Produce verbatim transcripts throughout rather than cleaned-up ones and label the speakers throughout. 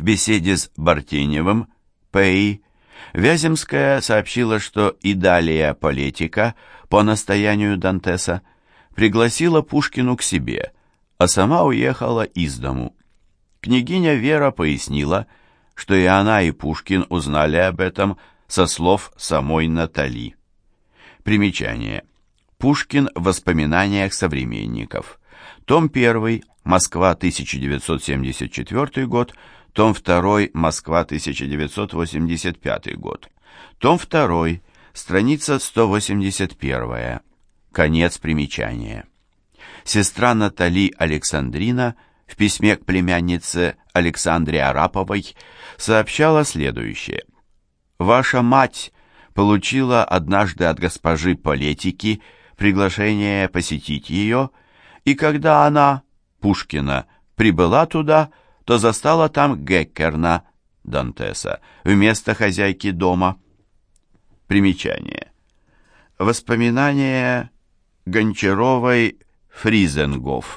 Speaker 1: В беседе с Бартеневым, П.И., Вяземская сообщила, что Идалия Полетика по настоянию Дантеса пригласила Пушкину к себе, а сама уехала из дому. Княгиня Вера пояснила, что и она, и Пушкин узнали об этом со слов самой Натали. Примечание. Пушкин в воспоминаниях современников. Том один, Москва, тысяча девятьсот семьдесят четвёртый год, том два, Москва, тысяча девятьсот восемьдесят пятый год. Том два, страница сто восемьдесят один. Конец примечания. Сестра Натали Александрина в письме к племяннице Александре Араповой сообщала следующее. «Ваша мать получила однажды от госпожи Полетики приглашение посетить ее, и когда она, Пушкина, прибыла туда, то застала там Геккерна, Дантеса, вместо хозяйки дома». Примечание. Воспоминания Гончаровой Фризенгоф.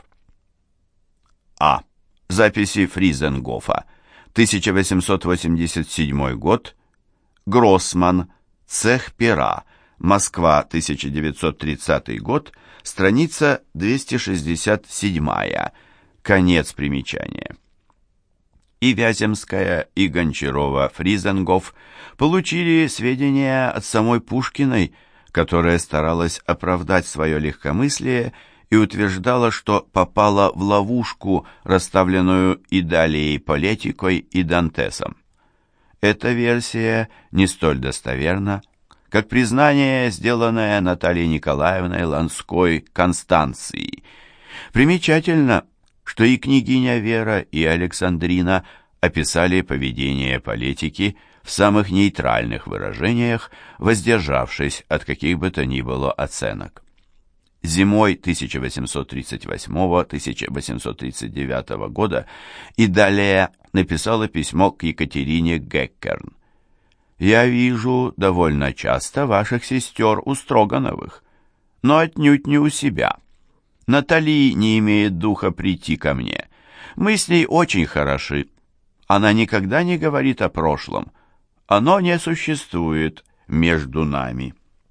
Speaker 1: А. Записи Фризенгофа. тысяча восемьсот восемьдесят седьмой год. Гроссман. Цех пера. Москва, тысяча девятьсот тридцатый год. Страница двести шестьдесят семь. Конец примечания. И Вяземская, и Гончарова Фризенгоф получили сведения от самой Пушкиной, которая старалась оправдать свое легкомыслие и утверждала, что попала в ловушку, расставленную Идалией Полетикой и Дантесом. Эта версия не столь достоверна, как признание, сделанное Натальей Николаевной Ланской Констанцией. Примечательно, что и княгиня Вера, и Александрина описали поведение Полетики в самых нейтральных выражениях, воздержавшись от каких бы то ни было оценок. Зимой тысяча восемьсот тридцать восьмого — тысяча восемьсот тридцать девятого года Идалия написала письмо к Екатерине Геккерн. «Я вижу довольно часто ваших сестер у Строгановых, но отнюдь не у себя. Натали не имеет духа прийти ко мне. Мы с ней очень хороши. Она никогда не говорит о прошлом. Оно не существует между нами».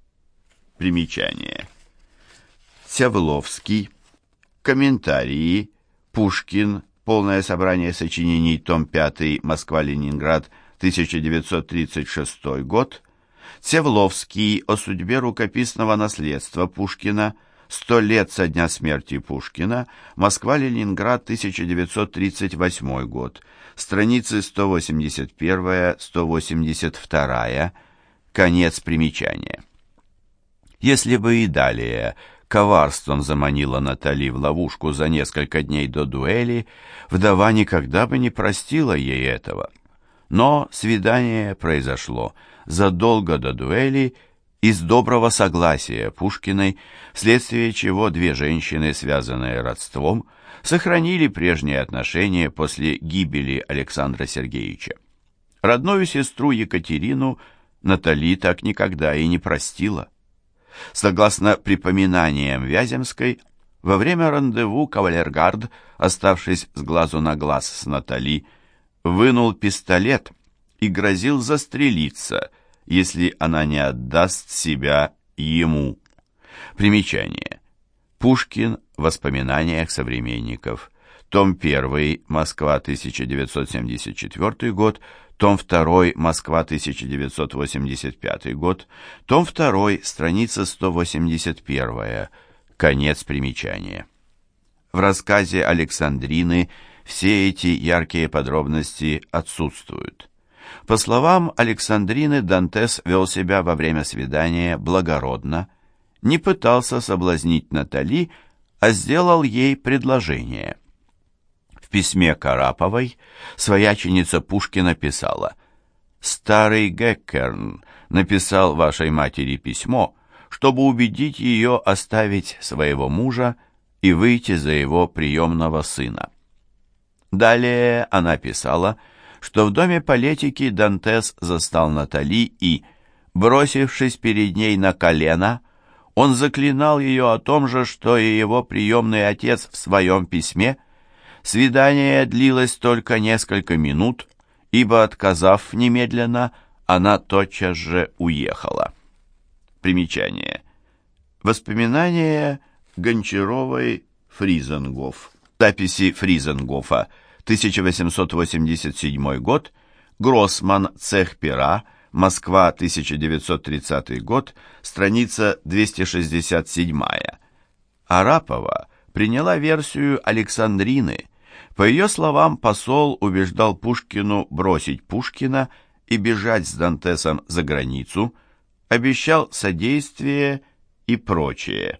Speaker 1: Примечание. Сявловский. Комментарии. Пушкин. Полное собрание сочинений. Том пятый. Москва-Ленинград. тысяча девятьсот тридцать шестой год. Сявловский. О судьбе рукописного наследства Пушкина. Сто лет со дня смерти Пушкина. Москва-Ленинград. тысяча девятьсот тридцать восьмой год. Страницы сто восемьдесят один — сто восемьдесят два. Конец примечания. Если бы и далее коварством заманила Натали в ловушку за несколько дней до дуэли, вдова никогда бы не простила ей этого. Но свидание произошло задолго до дуэли из доброго согласия Пушкиной, вследствие чего две женщины, связанные родством, сохранили прежние отношения после гибели Александра Сергеевича. Родную сестру Екатерину Натали так никогда и не простила. Согласно припоминаниям Вяземской, во время рандеву кавалергард, оставшись с глазу на глаз с Натали, вынул пистолет и грозил застрелиться, если она не отдаст себя ему. Примечание. Пушкин в воспоминаниях современников. Том один. Москва, тысяча девятьсот семьдесят четвёртый год. Том два. Москва, тысяча девятьсот восемьдесят пятый год. Том два. Страница сто восемьдесят один. Конец примечания. В рассказе Александрины все эти яркие подробности отсутствуют. По словам Александрины, Дантес вел себя во время свидания благородно, не пытался соблазнить Натали, а сделал ей предложение. В письме к Араповой свояченица Пушкина писала: «Старый Геккерн написал вашей матери письмо, чтобы убедить ее оставить своего мужа и выйти за его приемного сына». Далее она писала, что в доме Полетики Дантес застал Натали и, бросившись перед ней на колено, он заклинал ее о том же, что и его приемный отец в своем письме. Свидание длилось только несколько минут, ибо, отказав немедленно, она тотчас же уехала. Примечание. Воспоминания Гончаровой-Фризенгоф. Записи Фризенгофа. тысяча восемьсот восемьдесят седьмой год. Гроссман. Цех пера. Москва. тысяча девятьсот тридцатый год. Страница двести шестьдесят семь. Арапова приняла версию Александрины. По ее словам, посол убеждал Пушкину бросить Пушкина и бежать с Дантесом за границу, обещал содействие и прочее.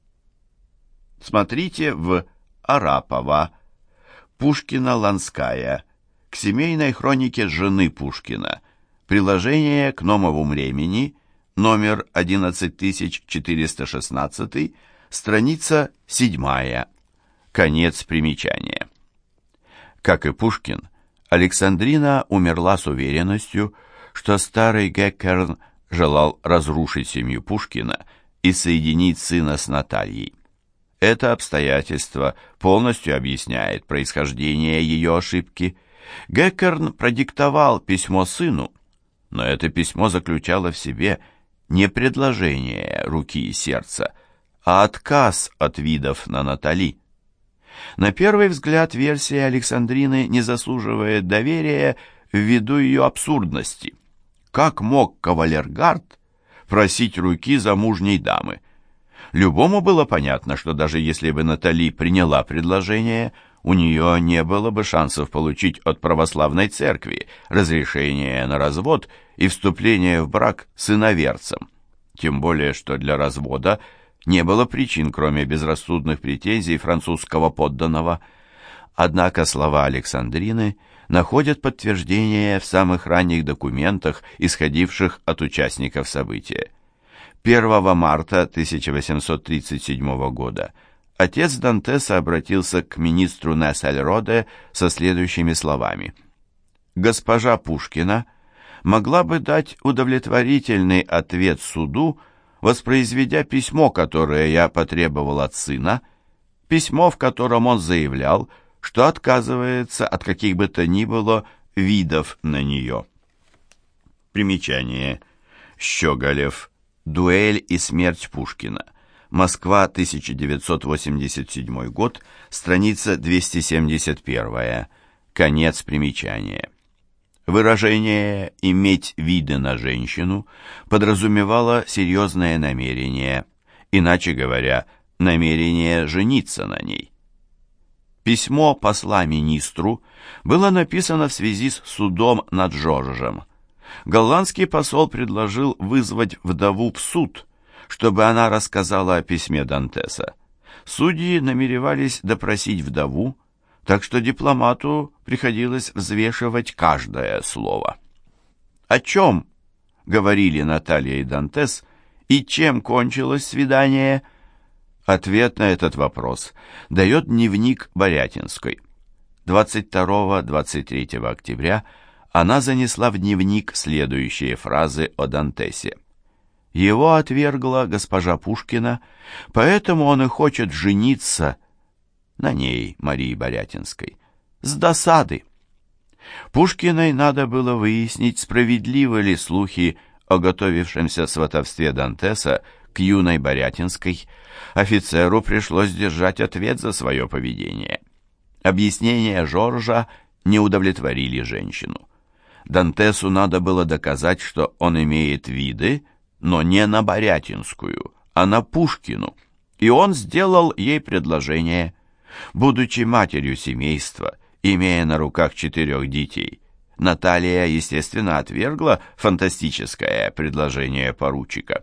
Speaker 1: Смотрите в Арапова. Пушкина-Ланская. К семейной хронике жены Пушкина. Приложение к Новому времени, номер одиннадцать тысяч четыреста шестнадцать, страница седьмая. Конец примечания. Как и Пушкин, Александрина умерла с уверенностью, что старый Геккерн желал разрушить семью Пушкина и соединить сына с Натальей. Это обстоятельство полностью объясняет происхождение ее ошибки. Геккерн продиктовал письмо сыну, но это письмо заключало в себе не предложение руки и сердца, а отказ от видов на Натали. На первый взгляд версия Александрины не заслуживает доверия ввиду ее абсурдности. Как мог кавалергард просить руки замужней дамы? Любому было понятно, что даже если бы Натали приняла предложение, у нее не было бы шансов получить от православной церкви разрешение на развод и вступление в брак с иноверцем. Тем более, что для развода не было причин, кроме безрассудных претензий французского подданного. Однако слова Александрины находят подтверждение в самых ранних документах, исходивших от участников события. первого марта тысяча восемьсот тридцать седьмого года отец Дантеса обратился к министру Нессельроде со следующими словами. «Госпожа Пушкина могла бы дать удовлетворительный ответ суду, воспроизведя письмо, которое я потребовал от сына, письмо, в котором он заявлял, что отказывается от каких бы то ни было видов на нее». Примечание. Щеголев. «Дуэль и смерть Пушкина». Москва, тысяча девятьсот восемьдесят седьмой год, страница двести семьдесят один. Конец примечания. Выражение «иметь виды на женщину» подразумевало серьезное намерение, иначе говоря, намерение жениться на ней. Письмо посла министру было написано в связи с судом над Жоржем. Голландский посол предложил вызвать вдову в суд, чтобы она рассказала о письме Дантеса. Судьи намеревались допросить вдову, так что дипломату приходилось взвешивать каждое слово. О чем говорили Наталья и Дантес, и чем кончилось свидание? Ответ на этот вопрос дает дневник Борятинской. двадцать второго — двадцать третьего октября она занесла в дневник следующие фразы о Дантесе. «Его отвергла госпожа Пушкина, поэтому он и хочет жениться на ней, Марии Борятинской, с досады». Пушкиной надо было выяснить, справедливы ли слухи о готовившемся сватовстве Дантеса к юной Борятинской. Офицеру пришлось держать ответ за свое поведение. Объяснения Жоржа не удовлетворили женщину. Дантесу надо было доказать, что он имеет виды, но не на Борятинскую, а на Пушкину, и он сделал ей предложение. Будучи матерью семейства, имея на руках четырех детей, Наталья, естественно, отвергла фантастическое предложение поручика.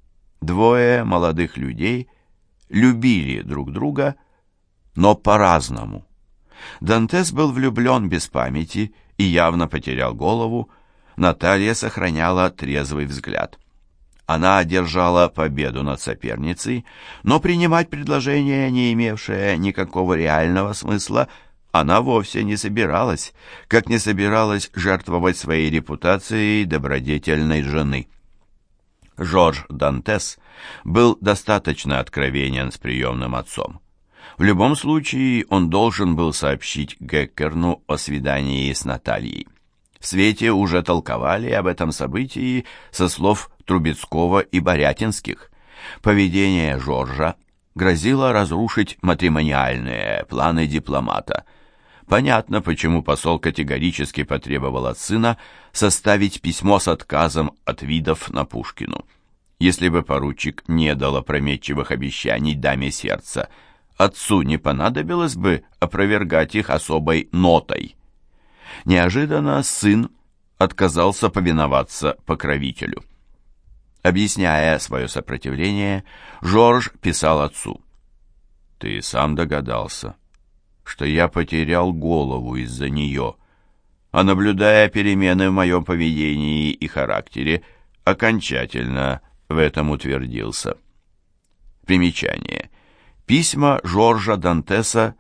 Speaker 1: Двое молодых людей любили друг друга, но по-разному. Дантес был влюблен без памяти и явно потерял голову. Наталья сохраняла трезвый взгляд. Она одержала победу над соперницей, но принимать предложение, не имевшее никакого реального смысла, она вовсе не собиралась, как не собиралась жертвовать своей репутацией добродетельной жены. Жорж Дантес был достаточно откровенен с приемным отцом. В любом случае он должен был сообщить Геккерну о свидании с Натальей. В свете уже толковали об этом событии со слов Трубецкого и Борятинских. Поведение Жоржа грозило разрушить матримониальные планы дипломата. Понятно, почему посол категорически потребовал от сына составить письмо с отказом от видов на Пушкину. Если бы поручик не дал опрометчивых обещаний даме сердца, отцу не понадобилось бы опровергать их особой нотой. Неожиданно сын отказался повиноваться покровителю. Объясняя свое сопротивление, Жорж писал отцу: «Ты сам догадался, что я потерял голову из-за нее, а, наблюдая перемены в моем поведении и характере, окончательно в этом утвердился». Примечание. Письма Жоржа Дантеса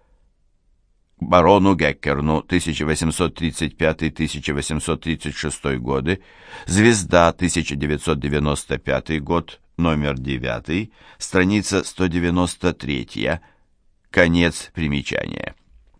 Speaker 1: барону Геккерну тысяча восемьсот тридцать пятый — тысяча восемьсот тридцать шестой годы, «Звезда» тысяча девятьсот девяносто пятый год, номер девятый, страница сто девяносто три, конец примечания.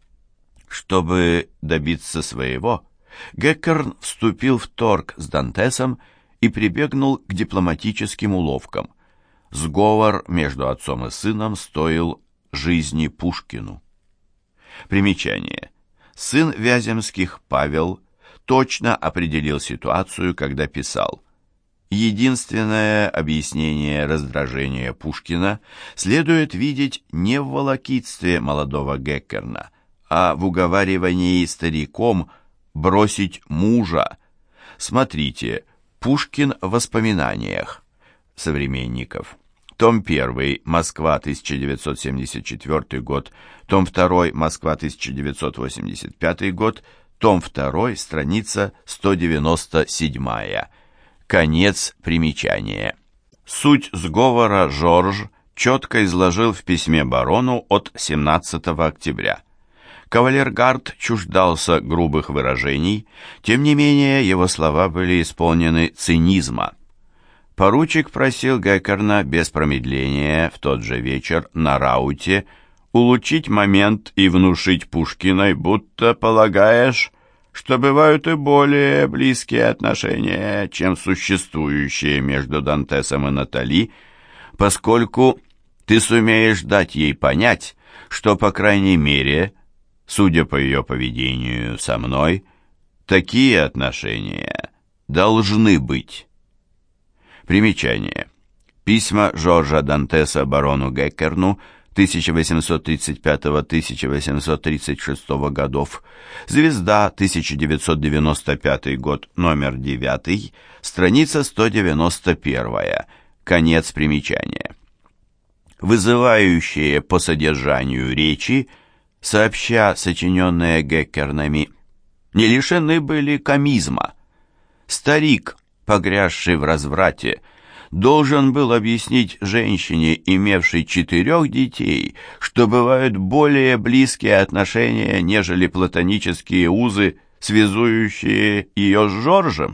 Speaker 1: Чтобы добиться своего, Геккерн вступил в торг с Дантесом и прибегнул к дипломатическим уловкам. Сговор между отцом и сыном стоил жизни Пушкину. Примечание. Сын Вяземских, Павел, точно определил ситуацию, когда писал: «Единственное объяснение раздражения Пушкина следует видеть не в волокитстве молодого Геккерна, а в уговаривании стариком бросить мужа. Смотрите, Пушкин в воспоминаниях. Современников. Том первый, Москва, тысяча девятьсот семьдесят четвёртый год, том второй, Москва, тысяча девятьсот восемьдесят пятый год, том второй, страница сто девяносто семь. Конец примечания. Суть сговора Жорж четко изложил в письме барону от семнадцатого октября. Кавалергард чуждался грубых выражений, тем не менее его слова были исполнены цинизма. Поручик просил Геккерна без промедления в тот же вечер на рауте улучшить момент и внушить Пушкиной, будто полагаешь, что бывают и более близкие отношения, чем существующие между Дантесом и Натали, поскольку ты сумеешь дать ей понять, что, по крайней мере, судя по ее поведению со мной, такие отношения должны быть». Примечание. Письма Жоржа Дантеса барону Геккерну тысяча восемьсот тридцать пятого — тысяча восемьсот тридцать шестого годов, «Звезда», тысяча девятьсот девяносто пятый год, номер девятый, страница сто девяносто один, конец примечания. Вызывающие по содержанию речи, сообща сочиненные Геккернами, не лишены были комизма. Старик, погрязший в разврате, должен был объяснить женщине, имевшей четырех детей, что бывают более близкие отношения, нежели платонические узы, связующие ее с Жоржем.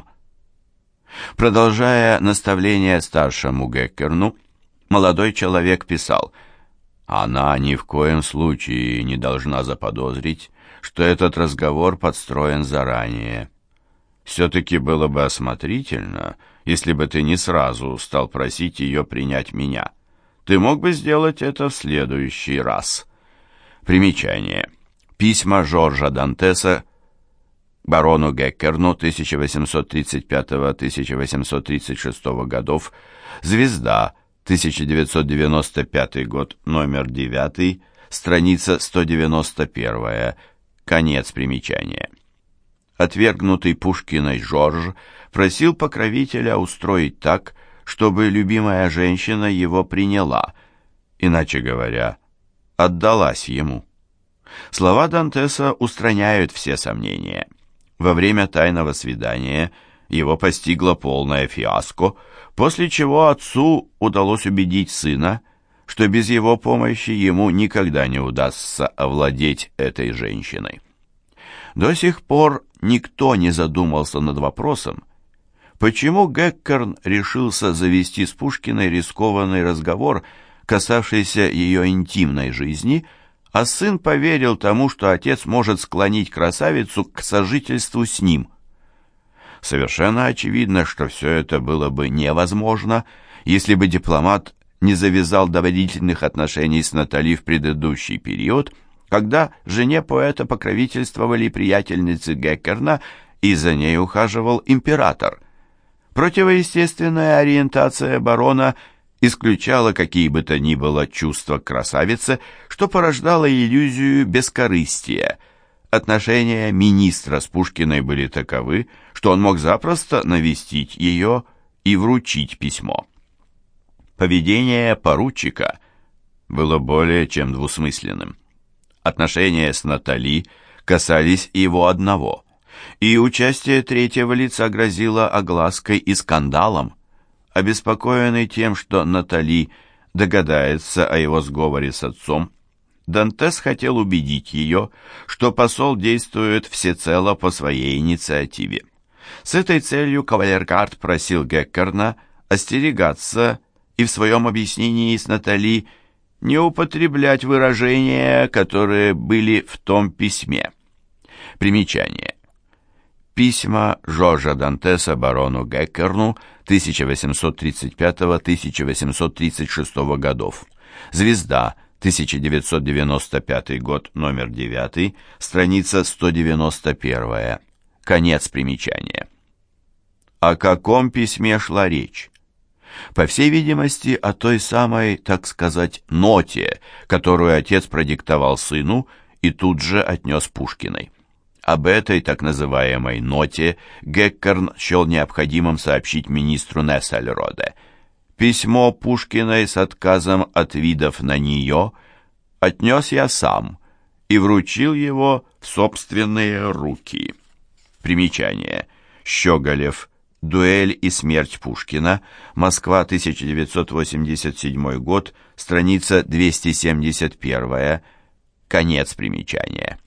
Speaker 1: Продолжая наставление старшему Геккерну, молодой человек писал: «Она ни в коем случае не должна заподозрить, что этот разговор подстроен заранее. Все-таки было бы осмотрительно, если бы ты не сразу стал просить ее принять меня. Ты мог бы сделать это в следующий раз». Примечание. Письма Жоржа Дантеса барону Геккерну тысяча восемьсот тридцать пятого — тысяча восемьсот тридцать шестого годов, «Звезда», тысяча девятьсот девяносто пятый год, номер девятый, страница сто девяносто один, конец примечания. Отвергнутый Пушкиной Жорж просил покровителя устроить так, чтобы любимая женщина его приняла, иначе говоря, отдалась ему. Слова Дантеса устраняют все сомнения. Во время тайного свидания его постигло полное фиаско, после чего отцу удалось убедить сына, что без его помощи ему никогда не удастся овладеть этой женщиной. До сих пор никто не задумался над вопросом, почему Геккерн решился завести с Пушкиной рискованный разговор, касавшийся ее интимной жизни, а сын поверил тому, что отец может склонить красавицу к сожительству с ним. Совершенно очевидно, что все это было бы невозможно, если бы дипломат не завязал доверительных отношений с Натали в предыдущий период, когда жене поэта покровительствовали приятельницы Геккерна и за ней ухаживал император. Противоестественная ориентация барона исключала какие бы то ни было чувства к красавице, что порождало иллюзию бескорыстия. Отношения министра с Пушкиной были таковы, что он мог запросто навестить ее и вручить письмо. Поведение поручика было более чем двусмысленным. Отношения с Натали касались его одного, и участие третьего лица грозило оглаской и скандалом. Обеспокоенный тем, что Натали догадается о его сговоре с отцом, Дантес хотел убедить ее, что посол действует всецело по своей инициативе. С этой целью кавалергард просил Геккерна остерегаться и в своем объяснении с Натали не употреблять выражения, которые были в том письме. Примечание. Письма Жоржа Дантеса барону Геккерну тысяча восемьсот тридцать пятого — тысяча восемьсот тридцать шестого годов. Звезда, тысяча девятьсот девяносто пятый год, номер девять, страница сто девяносто один. Конец примечания. О каком письме шла речь? По всей видимости, о той самой, так сказать, ноте, которую отец продиктовал сыну и тут же отнес Пушкиной. Об этой так называемой ноте Геккерн счел необходимым сообщить министру Нессельроде. Письмо Пушкиной с отказом от видов на нее отнес я сам и вручил его в собственные руки. Примечание. Щеголев. Дуэль и смерть Пушкина. Москва, тысяча девятьсот восемьдесят седьмой год. Страница двести семьдесят один. Конец примечания.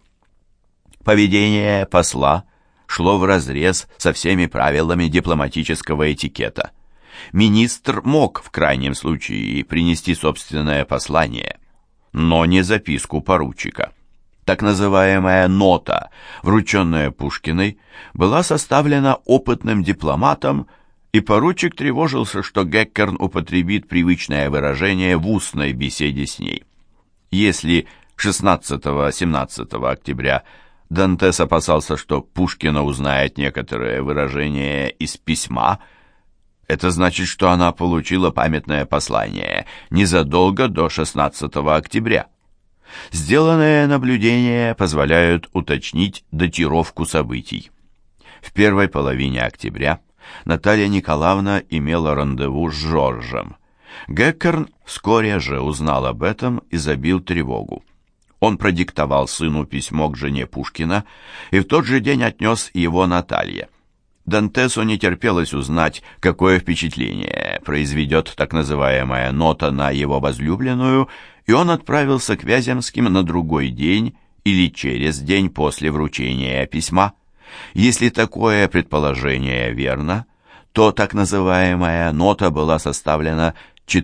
Speaker 1: Поведение посла шло вразрез со всеми правилами дипломатического этикета. Министр мог в крайнем случае принести собственное послание, но не записку поручика. Так называемая нота, врученная Пушкиной, была составлена опытным дипломатом, и поручик тревожился, что Геккерн употребит привычное выражение в устной беседе с ней. Если шестнадцатого-семнадцатого октября Дантес опасался, что Пушкина узнает некоторые выражения из письма, это значит, что она получила памятное послание незадолго до шестнадцатого октября. Сделанные наблюдения позволяют уточнить датировку событий. В первой половине октября Наталья Николаевна имела рандеву с Жоржем. Геккерн вскоре же узнал об этом и забил тревогу. Он продиктовал сыну письмо к жене Пушкина и в тот же день отнес его Наталье. Дантесу не терпелось узнать, какое впечатление произведет так называемая нота на его возлюбленную, и он отправился к Вяземским на другой день или через день после вручения письма. Если такое предположение верно, то так называемая нота была составлена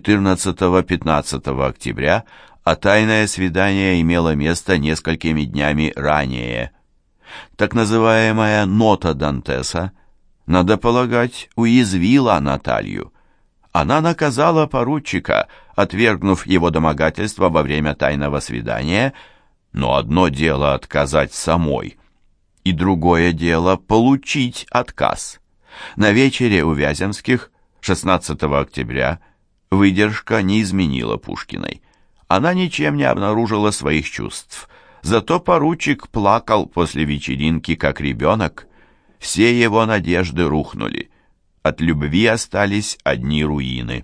Speaker 1: четырнадцатого-пятнадцатого октября, а тайное свидание имело место несколькими днями ранее. Так называемая нота Дантеса, надо полагать, уязвила Наталью. Она наказала поручика, отвергнув его домогательство во время тайного свидания, но одно дело отказать самой, и другое дело получить отказ. На вечере у Вяземских шестнадцатого октября выдержка не изменила Пушкиной. Она ничем не обнаружила своих чувств. Зато поручик плакал после вечеринки, как ребенок. Все его надежды рухнули. От любви остались одни руины.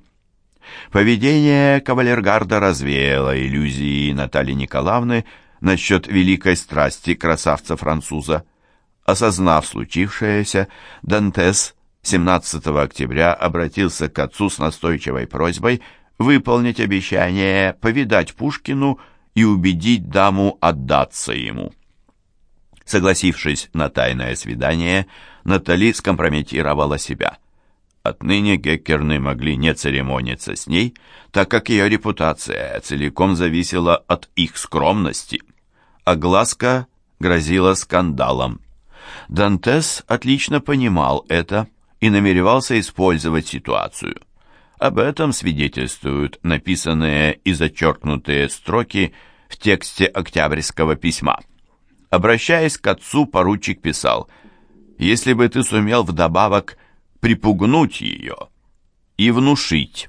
Speaker 1: Поведение кавалергарда развеяло иллюзии Натальи Николаевны насчет великой страсти красавца-француза. Осознав случившееся, Дантес семнадцатого октября обратился к отцу с настойчивой просьбой выполнить обещание повидать Пушкину и убедить даму отдаться ему. Согласившись на тайное свидание, Натали скомпрометировала себя. Отныне Геккерны могли не церемониться с ней, так как ее репутация целиком зависела от их скромности. Огласка грозила скандалом. Дантес отлично понимал это и намеревался использовать ситуацию. Об этом свидетельствуют написанные и зачеркнутые строки в тексте Октябрьского письма. Обращаясь к отцу, поручик писал: «Если бы ты сумел вдобавок припугнуть ее и внушить».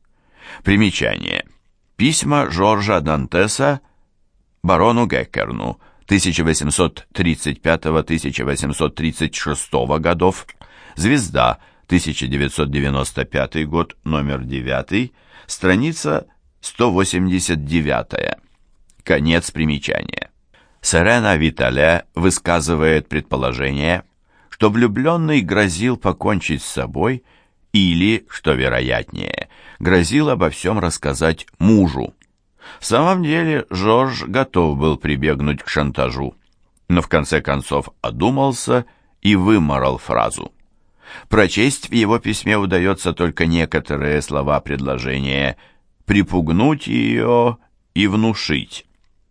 Speaker 1: Примечание. Письма Жоржа Дантеса барону Геккерну тысяча восемьсот тридцать пятого — тысяча восемьсот тридцать шестого годов, «Звезда», тысяча девятьсот девяносто пятый год, номер девятый, страница сто восемьдесят девять. Конец примечания. Серена Витале высказывает предположение, что влюбленный грозил покончить с собой или, что вероятнее, грозил обо всем рассказать мужу. В самом деле Жорж готов был прибегнуть к шантажу, но в конце концов одумался и выморал фразу. Прочесть в его письме удается только некоторые слова предложения «припугнуть ее» и «внушить».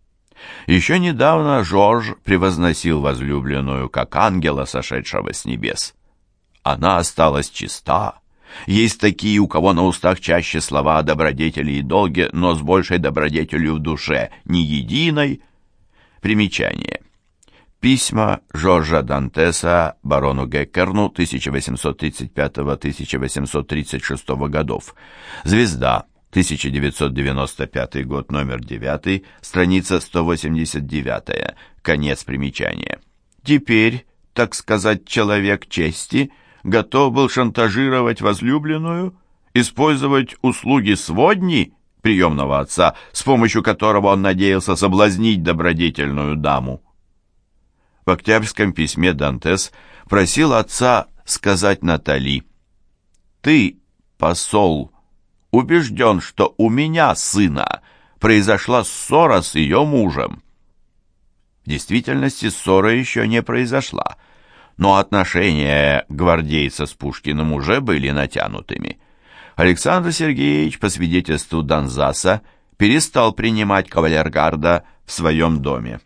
Speaker 1: Еще недавно Жорж превозносил возлюбленную как ангела, сошедшего с небес. Она осталась чиста. Есть такие, у кого на устах чаще слова о добродетели и долге, но с большей добродетелью в душе, ни единой. Примечание. Письма Жоржа Дантеса барону Геккерну тысяча восемьсот тридцать пятого — тысяча восемьсот тридцать шестого годов. «Звезда», тысяча девятьсот девяносто пятый год, номер девятый, страница сто восемьдесят девять. Конец примечания. Теперь, так сказать, человек чести готов был шантажировать возлюбленную, использовать услуги сводни, приемного отца, с помощью которого он надеялся соблазнить добродетельную даму. В Октябрьском письме Дантес просил отца сказать Натали: «Ты, посол, убежден, что у меня, сына, произошла ссора с ее мужем». В действительности ссора еще не произошла, но отношения гвардейца с Пушкиным уже были натянутыми. Александр Сергеевич, по свидетельству Донзаса, перестал принимать кавалергарда в своем доме.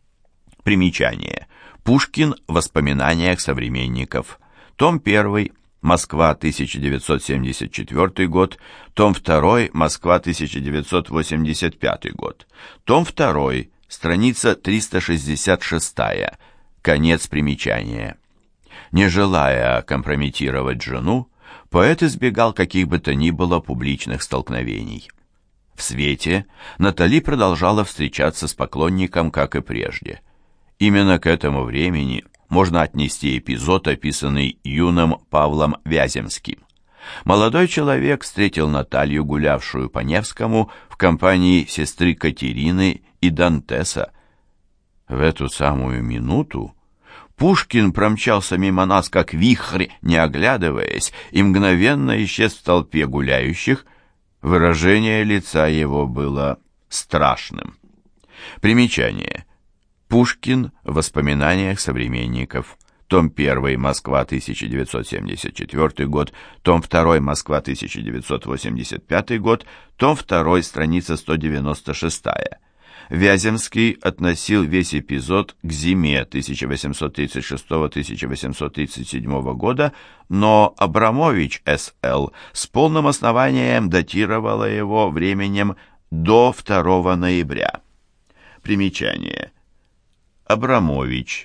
Speaker 1: Примечание. Пушкин в воспоминаниях современников. Том первый. Москва, тысяча девятьсот семьдесят четвёртый год. Том второй. Москва, тысяча девятьсот восемьдесят пятый год. Том второй. Страница триста шестьдесят шесть. Конец примечания. Не желая компрометировать жену, поэт избегал каких бы то ни было публичных столкновений. В свете Натали продолжала встречаться с поклонником, как и прежде. Именно к этому времени можно отнести эпизод, описанный юным Павлом Вяземским. Молодой человек встретил Наталью, гулявшую по Невскому, в компании сестры Катерины и Дантеса. В эту самую минуту Пушкин промчался мимо нас, как вихрь, не оглядываясь, и мгновенно исчез в толпе гуляющих. Выражение лица его было страшным. Примечание. Пушкин в воспоминаниях современников. Том первый. Москва, тысяча девятьсот семьдесят четвёртый год. Том второй. Москва, тысяча девятьсот восемьдесят пятый год. Том второй. Страница сто девяносто шесть. Вяземский относил весь эпизод к зиме тысяча восемьсот тридцать шестого — тысяча восемьсот тридцать седьмого года, но Абрамович С Л с полным основанием датировала его временем до второго ноября. Примечание. Абрамович.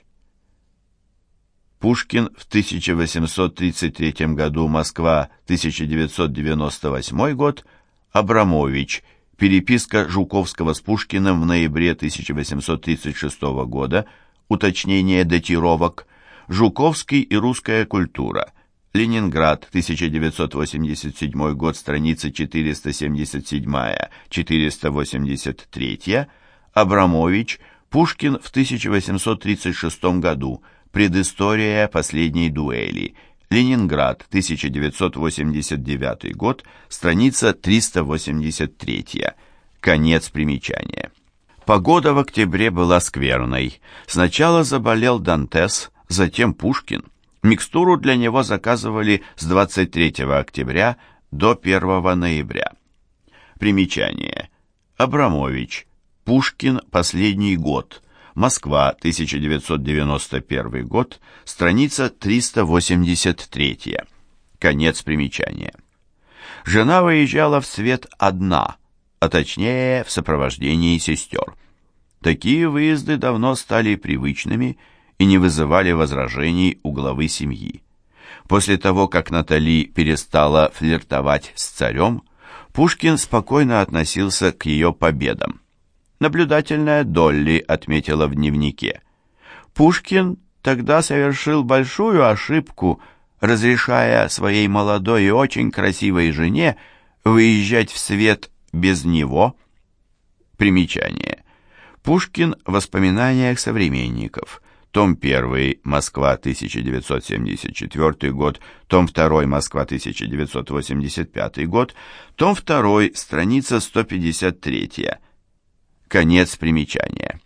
Speaker 1: Пушкин в тысяча восемьсот тридцать третьем году, Москва, тысяча девятьсот девяносто восьмой год, Абрамович. Переписка Жуковского с Пушкиным в ноябре тысяча восемьсот тридцать шестого года, уточнение датировок, Жуковский и русская культура, Ленинград, тысяча девятьсот восемьдесят седьмой год, страницы четыреста семьдесят семь — четыреста восемьдесят три, Абрамович, Пушкин в тысяча восемьсот тридцать шестом году, предыстория последней дуэли, Ленинград, тысяча девятьсот восемьдесят девятый год, страница триста восемьдесят три. Конец примечания. Погода в октябре была скверной. Сначала заболел Дантес, затем Пушкин. Микстуру для него заказывали с двадцать третьего октября до первого ноября. Примечание. Абрамович. Пушкин. Последний год. Москва, тысяча девятьсот девяносто первый год, страница триста восемьдесят три. Конец примечания. Жена выезжала в свет одна, а точнее в сопровождении сестер. Такие выезды давно стали привычными и не вызывали возражений у главы семьи. После того, как Натали перестала флиртовать с царем, Пушкин спокойно относился к ее победам. Наблюдательная Долли отметила в дневнике: «Пушкин тогда совершил большую ошибку, разрешая своей молодой и очень красивой жене выезжать в свет без него». Примечание. Пушкин в воспоминаниях современников. Том один, Москва, тысяча девятьсот семьдесят четвёртый год, том два, Москва, тысяча девятьсот восемьдесят пятый год, том два, страница сто пятьдесят три. Конец примечания.